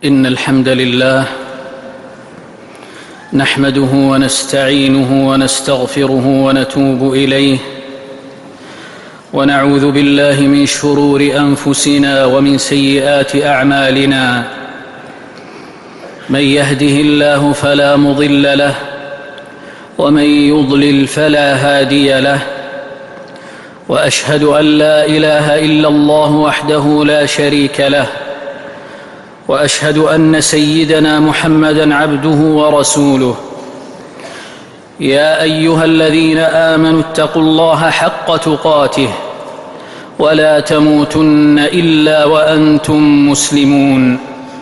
إن الحمد لله نحمده ونستعينه ونستغفره ونتوب إليه، ونعوذ بالله من شرور أنفسنا ومن سيئات أعمالنا. من يهده الله فلا مضل له، ومن يضلل فلا هادي له. وأشهد أن لا إله إلا الله وحده لا شريك له، وأشهد أن سيدنا محمدًا عبده ورسوله. يا أيها الذين آمنوا اتقوا الله حق تقاته ولا تموتن إلا وأنتم مسلمون.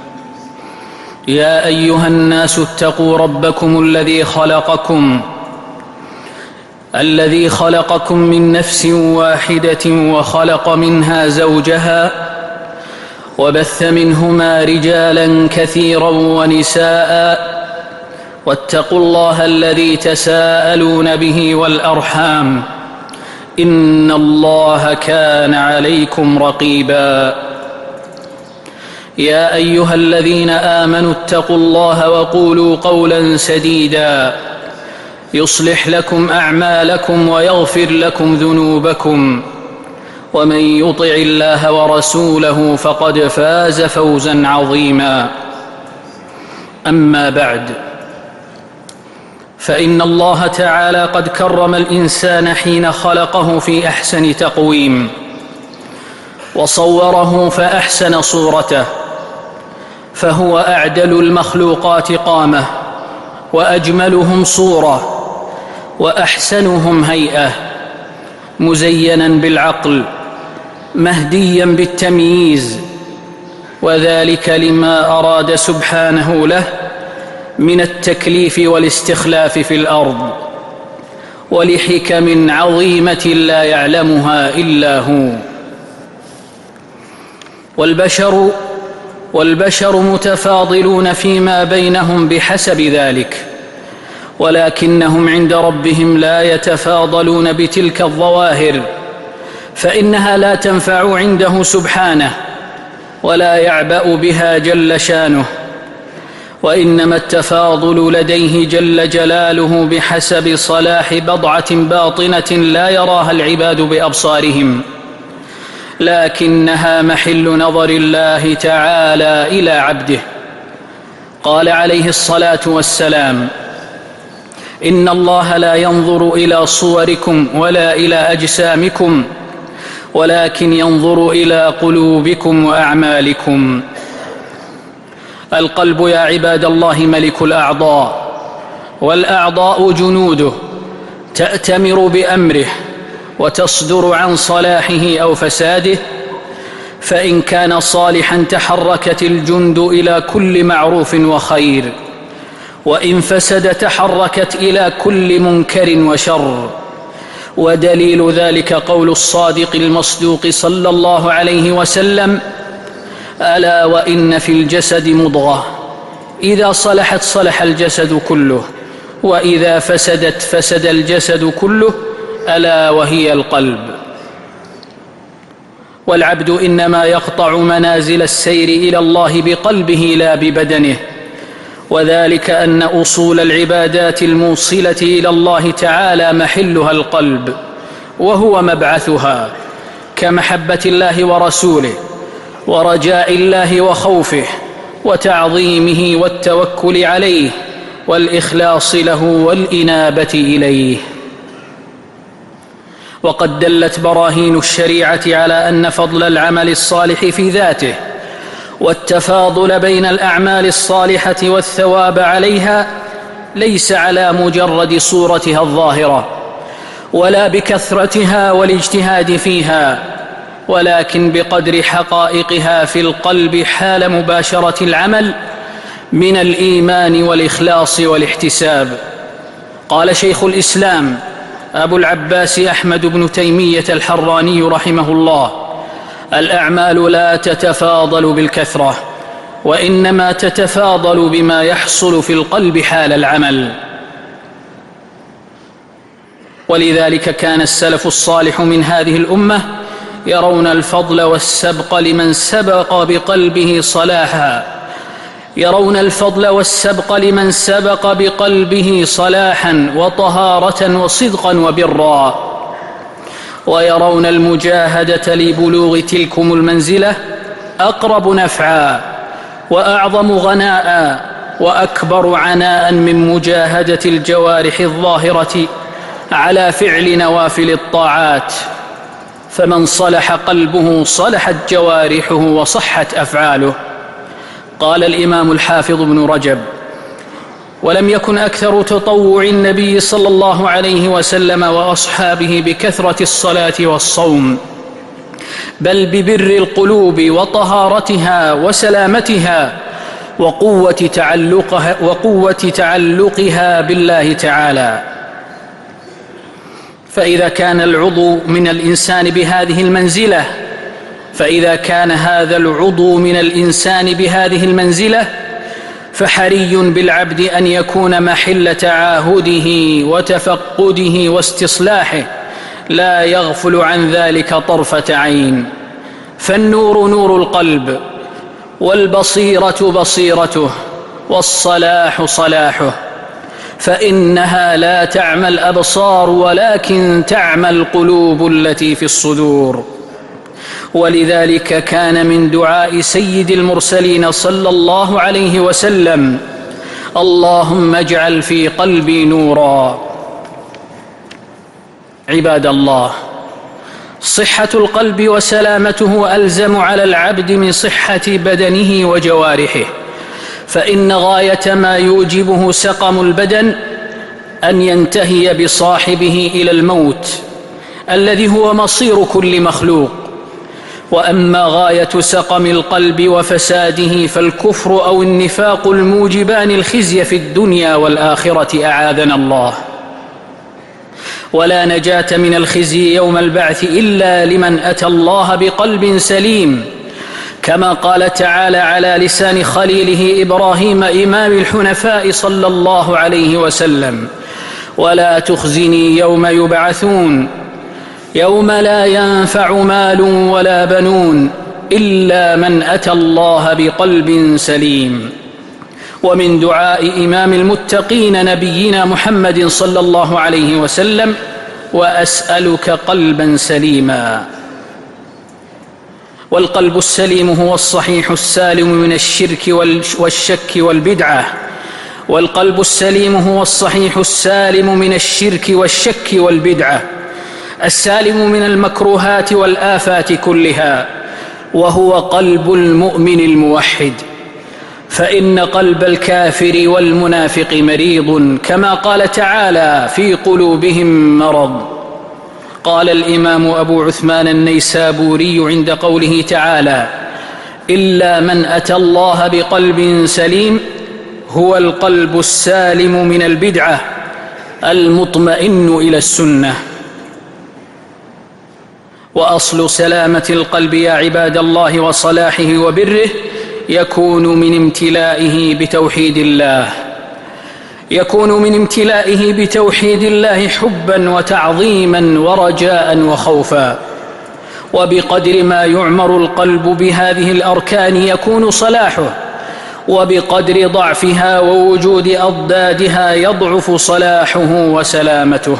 يا أيها الناس اتقوا ربكم الذي خلقكم من نفس واحدة وخلق منها زوجها، وبث منهما رجالا كثيرا ونساء، واتقوا الله الذي تساءلون به والأرحام، إن الله كان عليكم رقيبا. يا أيها الذين آمنوا اتقوا الله وقولوا قولا سديدا يصلح لكم أعمالكم ويغفر لكم ذنوبكم، ومن يطع الله ورسوله فقد فاز فوزا عظيما. أما بعد، فإن الله تعالى قد كرم الإنسان حين خلقه في أحسن تقويم، وصوره فأحسن صورته، فهو أعدل المخلوقات قامة، وأجملهم صورة، وأحسنهم هيئة، مزينا بالعقل، مهديا بالتمييز، وذلك لما أراد سبحانه له من التكليف والاستخلاف في الأرض، ولحكم عظيمة لا يعلمها إلا هو. والبشر متفاضلون فيما بينهم بحسب ذلك، ولكنهم عند ربهم لا يتفاضلون بتلك الظواهر، فإنها لا تنفع عنده سبحانه، ولا يعبأ بها جل شانه، وإنما التفاضل لديه جل جلاله بحسب صلاح بضعة باطنة لا يراها العباد بأبصارهم، لكنها محل نظر الله تعالى إلى عبده. قال عليه الصلاة والسلام: إن الله لا ينظر إلى صوركم ولا إلى أجسامكم، ولكن ينظر إلى قلوبكم وأعمالكم. القلب يا عباد الله ملك الأعضاء، والأعضاء جنوده تأتمر بأمره وتصدر عن صلاحه أو فساده، فإن كان صالحا تحركت الجند إلى كل معروف وخير، وإن فسد تحركت إلى كل منكر وشر. ودليل ذلك قول الصادق المصدوق صلى الله عليه وسلم: ألا وإن في الجسد مضغة إذا صلحت صلح الجسد كله، وإذا فسدت فسد الجسد كله، ألا وهي القلب. والعبد إنما يقطع منازل السير إلى الله بقلبه لا ببدنه، وذلك أن أصول العبادات الموصلة إلى الله تعالى محلها القلب، وهو مبعثها، كمحبة الله ورسوله، ورجاء الله وخوفه، وتعظيمه والتوكل عليه، والإخلاص له والإنابة إليه. وقد دلت براهين الشريعة على أن فضل العمل الصالح في ذاته، والتفاضل بين الأعمال الصالحة والثواب عليها، ليس على مجرد صورتها الظاهرة، ولا بكثرتها والاجتهاد فيها، ولكن بقدر حقائقها في القلب حال مباشرة العمل من الإيمان والإخلاص والاحتساب. قال شيخ الإسلام أبو العباس أحمد بن تيمية الحراني رحمه الله: الأعمال لا تتفاضل بالكثرة، وإنما تتفاضل بما يحصل في القلب حال العمل. ولذلك كان السلف الصالح من هذه الأمة يرون الفضل والسبق لمن سبق بقلبه صلاحا، يرون الفضل والسبق لمن سبق بقلبه صلاحا وطهارة وصدقا وبرا، ويرون المجاهدة لبلوغ تلكم المنزلة أقرب نفعا وأعظم غناء وأكبر عناء من مجاهدة الجوارح الظاهرة على فعل نوافل الطاعات. فمن صلح قلبه صلحت جوارحه وصحت أفعاله. قال الإمام الحافظ ابن رجب: ولم يكن أكثر تطوع النبي صلى الله عليه وسلم وأصحابه بكثرة الصلاة والصوم، بل ببر القلوب وطهارتها وسلامتها وقوة تعلقها بالله تعالى. فإذا كان هذا العضو من الإنسان بهذه المنزلة فحري بالعبد أن يكون محل تعاهده وتفقده واستصلاحه، لا يغفل عن ذلك طرفة عين. فالنور نور القلب، والبصيرة بصيرته، والصلاح صلاحه، فإنها لا تعمى الأبصار ولكن تعمى القلوب التي في الصدور. ولذلك كان من دعاء سيد المرسلين صلى الله عليه وسلم: اللهم اجعل في قلبي نورا. عباد الله، صحة القلب وسلامته ألزم على العبد من صحة بدنه وجوارحه، فإن غاية ما يوجبه سقم البدن أن ينتهي بصاحبه إلى الموت الذي هو مصير كل مخلوق. وأما غاية سقم القلب وفساده فالكفر أو النفاق الموجبان الخزي في الدنيا والآخرة، أعاذنا الله. ولا نجاة من الخزي يوم البعث إلا لمن أتى الله بقلب سليم، كما قال تعالى على لسان خليله إبراهيم إمام الحنفاء صلى الله عليه وسلم: ولا تخزني يوم يبعثون يوم لا ينفع مال ولا بنون إلا من أتى الله بقلب سليم. ومن دعاء إمام المتقين نبينا محمد صلى الله عليه وسلم: وأسألك قلبا سليما. والقلب السليم هو الصحيح السالم من الشرك والشك والبدعة. والقلب السليم هو الصحيح السالم من الشرك والشك والبدعة، السالم من المكروهات والآفات كلها، وهو قلب المؤمن الموحد. فإن قلب الكافر والمنافق مريض، كما قال تعالى: في قلوبهم مرض. قال الإمام أبو عثمان النيسابوري عند قوله تعالى: إلا من أتى الله بقلب سليم، هو القلب السالم من البدعة المطمئن إلى السنة. وأصل سلامة القلب يا عباد الله وصلاحه وبره يكون من امتلائه بتوحيد الله حبا وتعظيما ورجاء وخوفا. وبقدر ما يعمر القلب بهذه الأركان يكون صلاحه، وبقدر ضعفها ووجود أضدادها يضعف صلاحه وسلامته.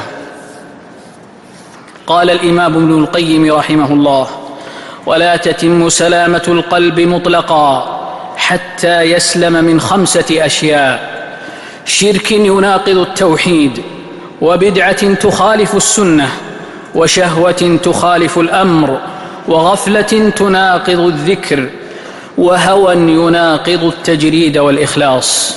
قال الإمام ابن القيم رحمه الله: ولا تتم سلامة القلب مطلقا حتى يسلم من 5 أشياء: شرك يناقض التوحيد، وبدعة تخالف السنة، وشهوة تخالف الأمر، وغفلة تناقض الذكر، وهوى يناقض التجريد والإخلاص.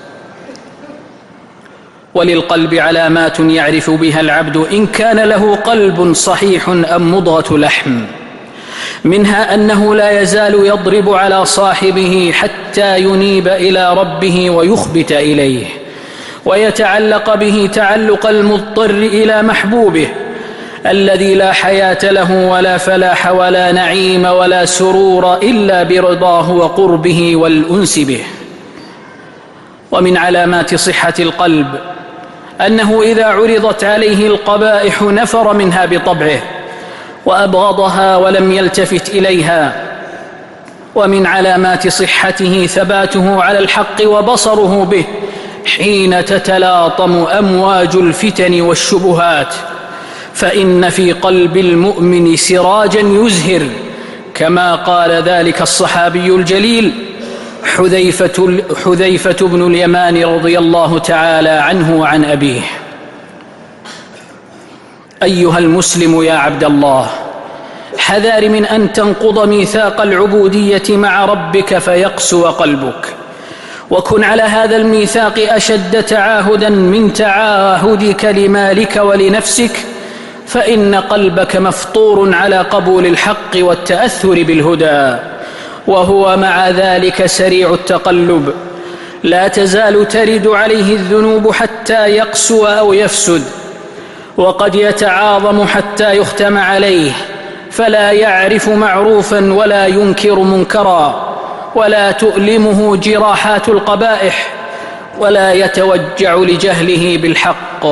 وللقلب علامات يعرف بها العبد إن كان له قلب صحيح أم مضغة لحم، منها أنه لا يزال يضرب على صاحبه حتى ينيب إلى ربه ويخبت إليه، ويتعلق به تعلق المضطر إلى محبوبه الذي لا حياة له ولا فلاح ولا نعيم ولا سرور إلا برضاه وقربه والأنس به. ومن علامات صحة القلب أنه إذا عرضت عليه القبائح نفر منها بطبعه وأبغضها ولم يلتفت إليها، ومن علامات صحته ثباته على الحق وبصره به حين تتلاطم أمواج الفتن والشبهات، فإن في قلب المؤمن سراجا يزهر، كما قال ذلك الصحابي الجليل حذيفة بن اليمان رضي الله تعالى عنه وعن أبيه: أيها المسلم يا عبد الله، حذار من أن تنقض ميثاق العبودية مع ربك فيقسو قلبك، وكن على هذا الميثاق أشد تعاهدا من تعاهدك لمالك ولنفسك، فإن قلبك مفطور على قبول الحق والتأثر بالهدى، وهو مع ذلك سريع التقلب، لا تزال ترد عليه الذنوب حتى يقسو أو يفسد، وقد يتعاظم حتى يختم عليه، فلا يعرف معروفا ولا ينكر منكرا، ولا تؤلمه جراحات القبائح، ولا يتوجع لجهله بالحق.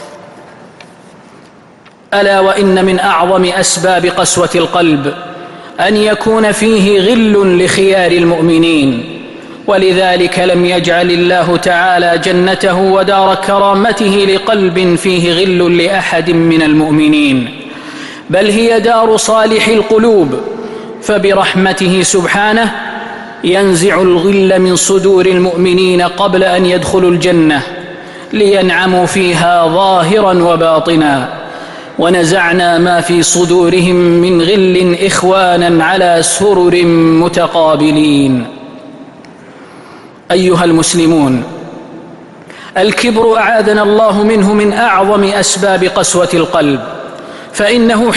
ألا وإن من أعظم أسباب قسوة القلب أن يكون فيه غل لخيار المؤمنين، ولذلك لم يجعل الله تعالى جنته ودار كرامته لقلب فيه غل لأحد من المؤمنين، بل هي دار صالح القلوب، فبرحمته سبحانه ينزع الغل من صدور المؤمنين قبل أن يدخلوا الجنة لينعموا فيها ظاهرا وباطنا، ونزعنا ما في صدورهم من غل إخوانا على سرر متقابلين. أيها المسلمون، الكبر أعاذنا الله منه من أعظم أسباب قسوة القلب، فإنه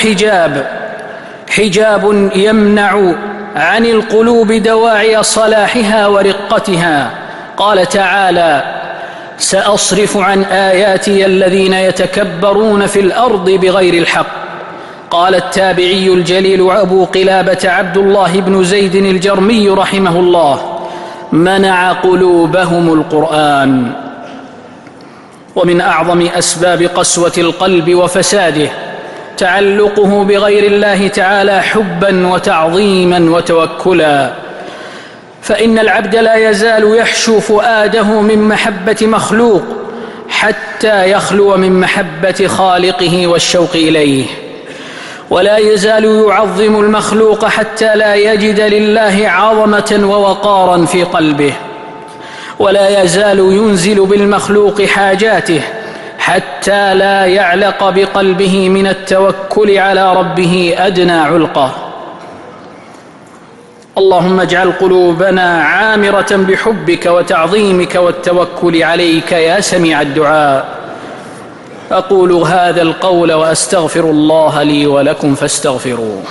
حجاب يمنع عن القلوب دواعي صلاحها ورقتها. قال تعالى: سأصرف عن آياتي الذين يتكبرون في الأرض بغير الحق. قال التابعي الجليل أبو قلابة عبد الله بن زيد الجرمي رحمه الله: منع قلوبهم القرآن. ومن أعظم أسباب قسوة القلب وفساده تعلقه بغير الله تعالى حبا وتعظيما وتوكلا، فإن العبد لا يزال يحشو فؤاده من محبة مخلوق حتى يخلو من محبة خالقه والشوق إليه، ولا يزال يعظم المخلوق حتى لا يجد لله عظمة ووقارا في قلبه، ولا يزال ينزل بالمخلوق حاجاته حتى لا يعلق بقلبه من التوكل على ربه أدنى علقة. اللهم اجعل قلوبنا عامرة بحبك وتعظيمك والتوكل عليك يا سميع الدعاء. أقول هذا القول وأستغفر الله لي ولكم فاستغفروه.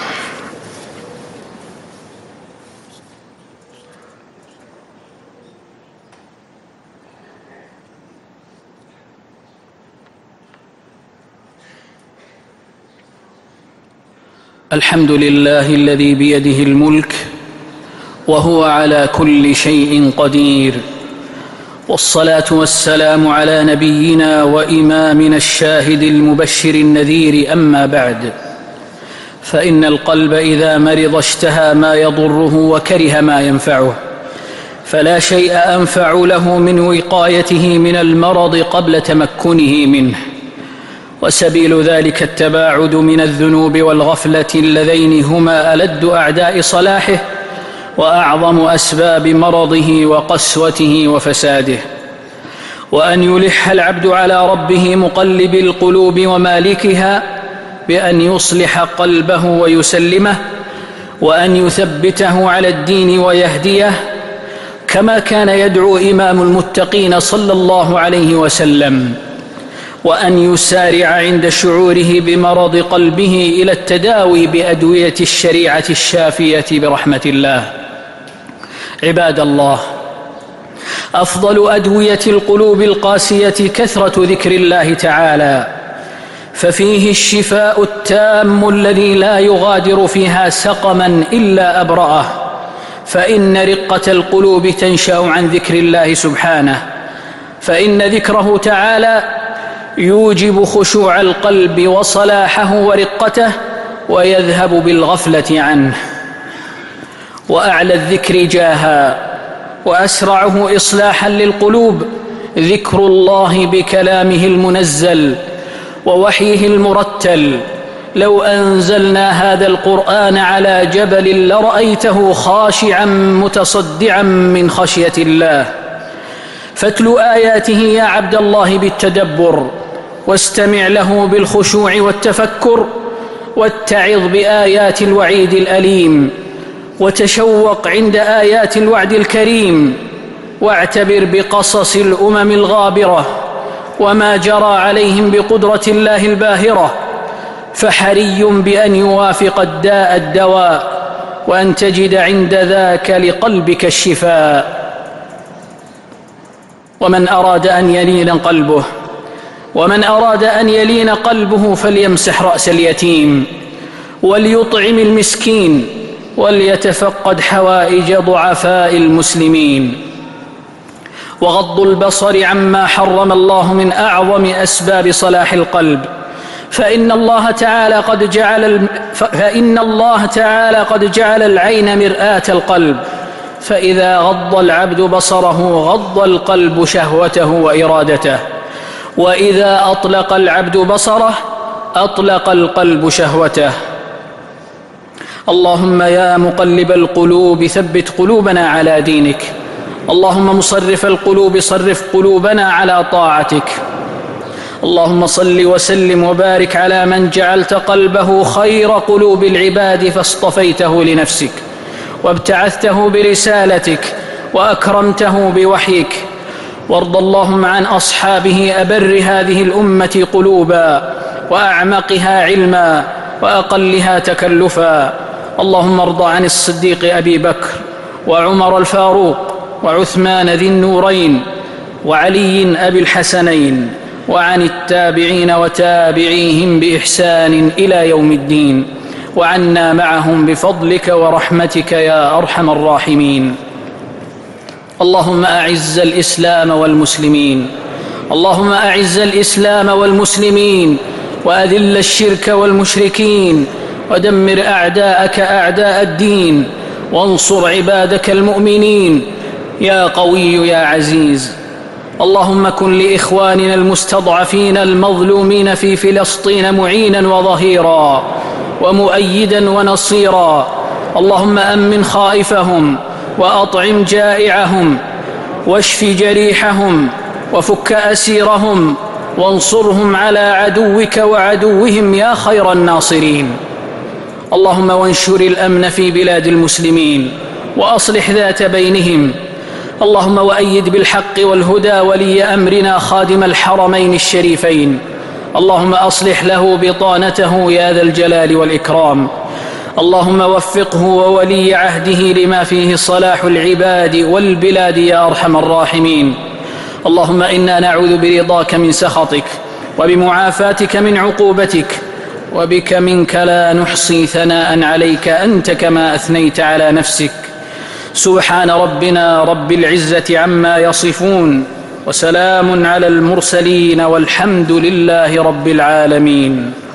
الحمد لله الذي بيده الملك وهو على كل شيء قدير، والصلاة والسلام على نبينا وإمامنا الشاهد المبشر النذير. أما بعد، فإن القلب إذا مرض اشتهى ما يضره وكره ما ينفعه، فلا شيء أنفع له من وقايته من المرض قبل تمكنه منه، وسبيل ذلك التباعد من الذنوب والغفلة اللذين هما ألد أعداء صلاحه وأعظم أسباب مرضه وقسوته وفساده، وأن يلح العبد على ربه مقلب القلوب ومالكها بأن يصلح قلبه ويسلمه، وأن يثبته على الدين ويهديه، كما كان يدعو إمام المتقين صلى الله عليه وسلم، وأن يسارع عند شعوره بمرض قلبه إلى التداوي بأدوية الشريعة الشافية برحمة الله. عباد الله، أفضل أدوية القلوب القاسية كثرة ذكر الله تعالى، ففيه الشفاء التام الذي لا يغادر فيها سقما إلا أبرأه، فإن رقة القلوب تنشأ عن ذكر الله سبحانه، فإن ذكره تعالى يوجب خشوع القلب وصلاحه ورقته، ويذهب بالغفلة عنه. وأعلى الذكر جاها وأسرعه إصلاحا للقلوب ذكر الله بكلامه المنزل ووحيه المرتل. لو أنزلنا هذا القرآن على جبل لرأيته خاشعا متصدعا من خشية الله. فاتل آياته يا عبد الله بالتدبر، واستمع له بالخشوع والتفكر، واتعظ بآيات الوعيد الأليم، وتشوق عند آيات الوعد الكريم، واعتبر بقصص الأمم الغابرة وما جرى عليهم بقدرة الله الباهرة. فحري بأن يوافق الداء الدواء، وأن تجد عند ذاك لقلبك الشفاء. ومن أراد أن يلين قلبه فليمسح رأس اليتيم، وليطعم المسكين، وليتفقد حوائج ضعفاء المسلمين. وغض البصر عما حرم الله من أعظم أسباب صلاح القلب، فإن الله تعالى قد جعل العين مرآة القلب، فإذا غض العبد بصره غض القلب شهوته وإرادته، وإذا أطلق العبد بصره أطلق القلب شهوته. اللهم يا مقلب القلوب ثبت قلوبنا على دينك، اللهم مصرف القلوب صرف قلوبنا على طاعتك. اللهم صل وسلم وبارك على من جعلت قلبه خير قلوب العباد فاصطفيته لنفسك، وابتعثته برسالتك، وأكرمته بوحيك. وارض اللهم عن أصحابه أبر هذه الأمة قلوبا، وأعمقها علما، وأقلها تكلفا. اللهم ارض عن الصديق أبي بكر، وعمر الفاروق، وعثمان ذي النورين، وعلي أبي الحسنين، وعن التابعين وتابعيهم بإحسان إلى يوم الدين، وعنا معهم بفضلك ورحمتك يا أرحم الراحمين. اللهم أعز الإسلام والمسلمين، اللهم أعز الإسلام والمسلمين، وأذل الشرك والمشركين، ودمر أعداءك أعداء الدين، وانصر عبادك المؤمنين يا قوي يا عزيز. اللهم كن لإخواننا المستضعفين المظلومين في فلسطين معينا وظهيرا، ومؤيدا ونصيرا. اللهم أمن خائفهم، وأطعم جائعهم، واشف جريحهم، وفك أسيرهم، وانصرهم على عدوك وعدوهم يا خير الناصرين. اللهم وانشر الأمن في بلاد المسلمين، وأصلح ذات بينهم. اللهم وأيد بالحق والهدى ولي أمرنا خادم الحرمين الشريفين. اللهم أصلح له بطانته يا ذا الجلال والإكرام. اللهم وفقه وولي عهده لما فيه صلاح العباد والبلاد يا أرحم الراحمين. اللهم إنا نعوذ برضاك من سخطك، وبمعافاتك من عقوبتك، وبك منك لا نحصي ثناء عليك أنت كما أثنيت على نفسك. سبحان ربنا رب العزة عما يصفون، وسلام على المرسلين، والحمد لله رب العالمين.